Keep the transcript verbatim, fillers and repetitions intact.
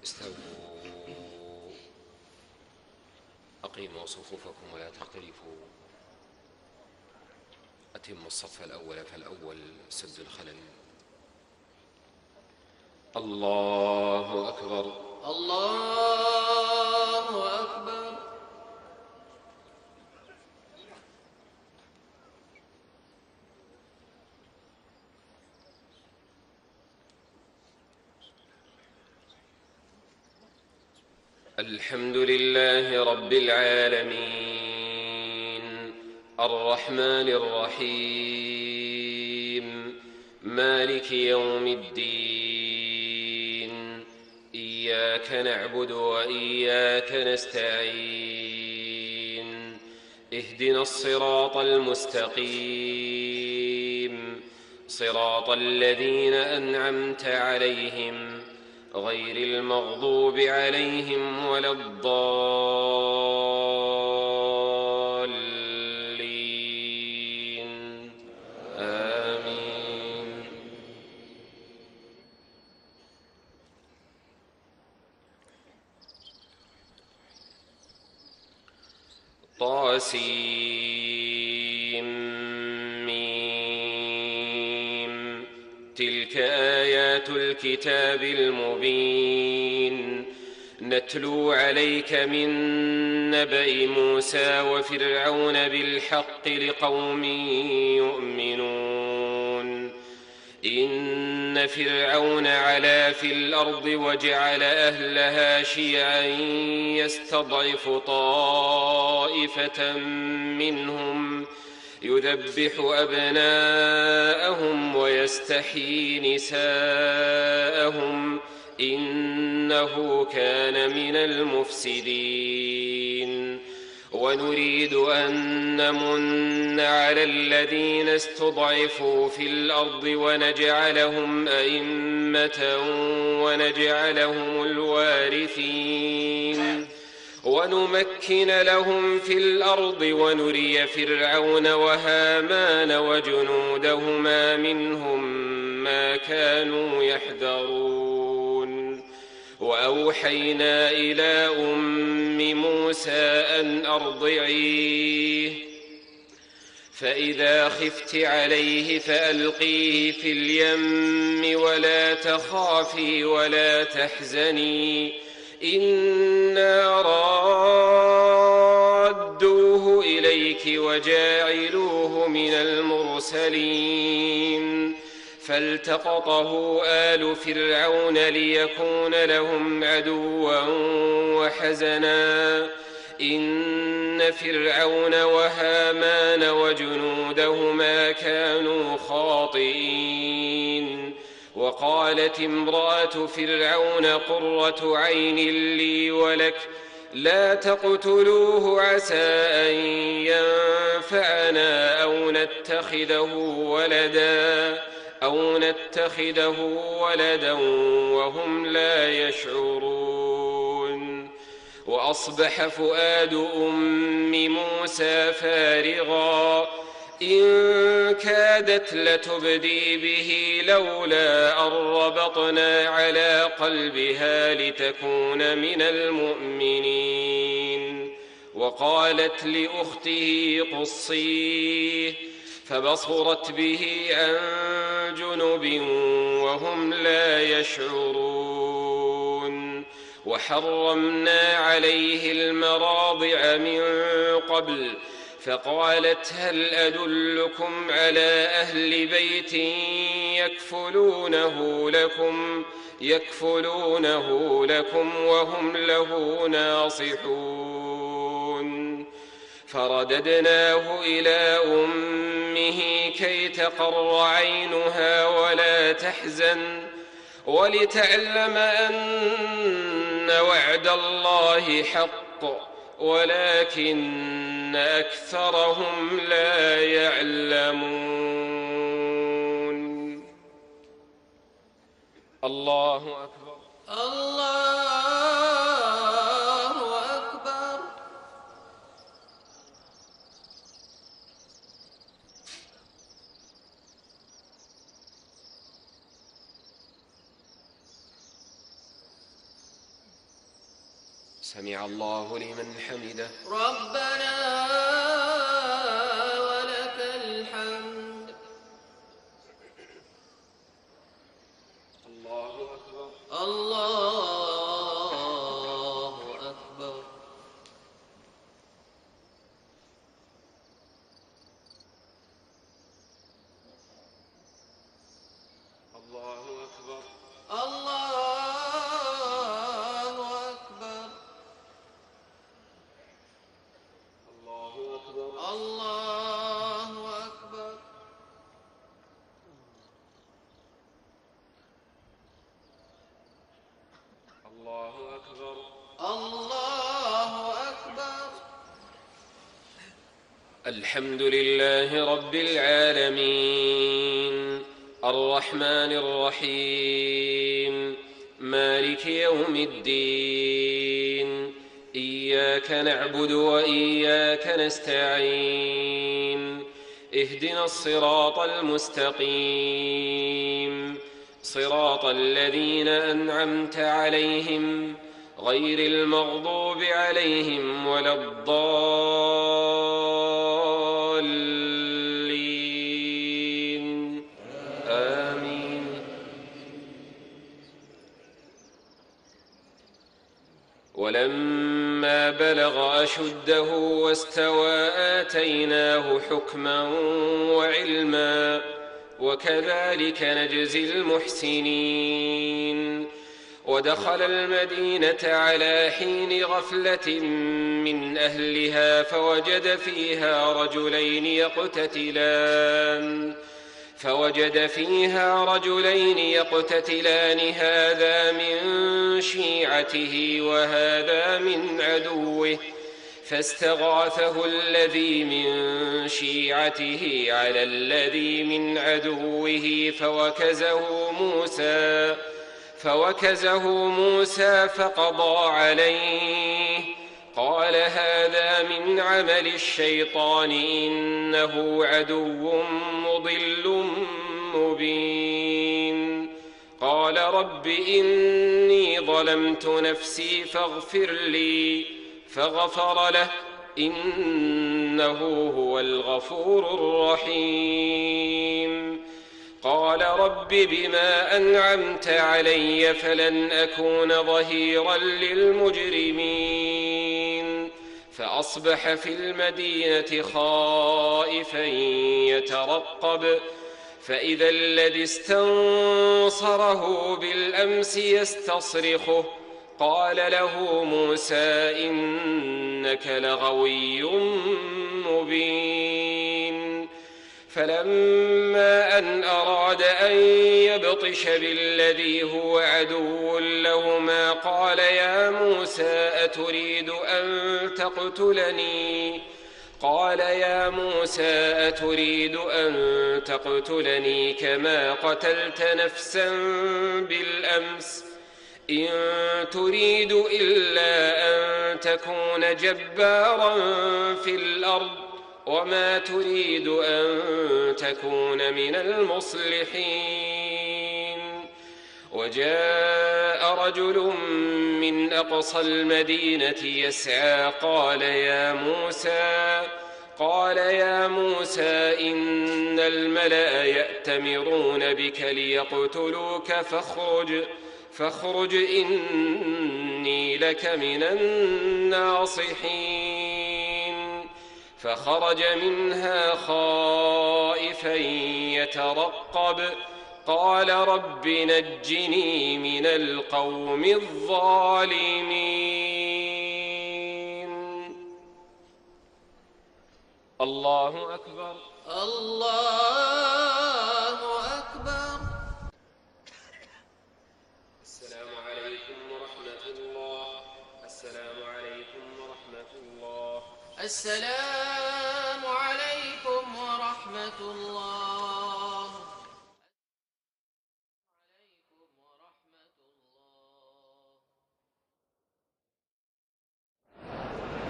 استووا أقيموا صفوفكم ولا تختلفوا أتموا الصف الأول فالأول سد الخلل. الله أكبر الله أكبر. الحمد لله رب العالمين الرحمن الرحيم مالك يوم الدين إياك نعبد وإياك نستعين اهدنا الصراط المستقيم صراط الذين أنعمت عليهم غير المغضوب عليهم ولا الضالين آمين. طاسيم ميم تلك آيات الكتاب المبين نتلو عليك من نبأ موسى وفرعون بالحق لقوم يؤمنون. إن فرعون علا في الأرض وجعل أهلها شيعا يستضعف طائفة منهم يذبح أبناءهم ويستحيي نساءهم إنه كان من المفسدين. ونريد أن نمن على الذين استضعفوا في الأرض ونجعلهم أئمة ونجعلهم الوارثين ونمكن لهم في الأرض ونري فرعون وهامان وجنودهما منهم ما كانوا يحذرون. وأوحينا إلى أم موسى أن أرضعيه فإذا خفت عليه فألقيه في اليم ولا تخافي ولا تحزني إنا رادوه إليك وجاعلوه من المرسلين. فالتقطه آل فرعون ليكون لهم عدوا وحزنا إن فرعون وهامان وجنودهما كانوا خاطئين. وقالت امرأة فرعون قرة عين لي ولك لا تقتلوه عسى أن ينفعنا أو نتخذه ولدا أو نتخذه ولدا وهم لا يشعرون. وأصبح فؤاد أم موسى فارغا إن كادت لتبدي به لولا أن ربطنا على قلبها لتكون من المؤمنين. وقالت لأخته قصيه فبصرت به عن جنب وهم لا يشعرون. وحرمنا عليه المراضع من قبل فقالت هل أدلكم على أهل بيت يكفلونه لكم يكفلونه لكم وهم له ناصحون. فرددناه إلى أمه كي تقر عينها ولا تحزن ولتعلم أن وعد الله حق ولكن أكثرهم لا يعلمون. الله أكبر الله أكبر. سمع الله لمن حمده. ربنا ولك الحمد. الله أكبر. الله أكبر. الله أكبر. الله أكبر. الله أكبر. الله أكبر. الله أكبر. الله أكبر. الحمد لله رب العالمين الرحمن الرحيم مالك يوم الدين. إياك نعبد وإياك نستعين. اهدنا الصراط المستقيم صراط الذين أنعمت عليهم غير المغضوب عليهم ولا الضالين. آمين. ولما بلغ أشده واستوى آتيناه حكما وعلما وكذلك نجزي المحسنين. ودخل المدينة على حين غفلة من أهلها فوجد فيها رجلين يقتتلان فوجد فيها رجلين يقتتلان هذا من شيعته وهذا من عدوه فاستغاثه الذي من شيعته على الذي من عدوه فوكزه موسى فوكزه موسى فقضى عليه. قال هذا من عمل الشيطان إنه عدو مضل مبين. قال رب إني ظلمت نفسي فاغفر لي فغفر له إنه هو الغفور الرحيم. قال رب بما أنعمت علي فلن أكون ظهيرا للمجرمين. فأصبح في المدينة خائفا يترقب فإذا الذي استنصره بالأمس يستصرخه قال له موسى إنك لغوي مبين. فلما أن أراد أن يبطش بالذي هو عدو لهما قال يا موسى أتريد أن تقتلني قال يا موسى أتريد أن تقتلني كما قتلت نفسا بالأمس إن تريد إلا أن تكون جبارا في الأرض وما تريد أن تكون من المصلحين. وجاء رجل من أقصى المدينة يسعى قال يا موسى قال يا موسى إن الملأ يأتمرون بك ليقتلوك فاخرج فاخرج إني لك من الناصحين. فخرج منها خائفا يترقب قال رب نجني من القوم الظالمين. الله أكبر. الله أكبر. السلام عليكم ورحمة الله. السلام عليكم ورحمة الله. السلام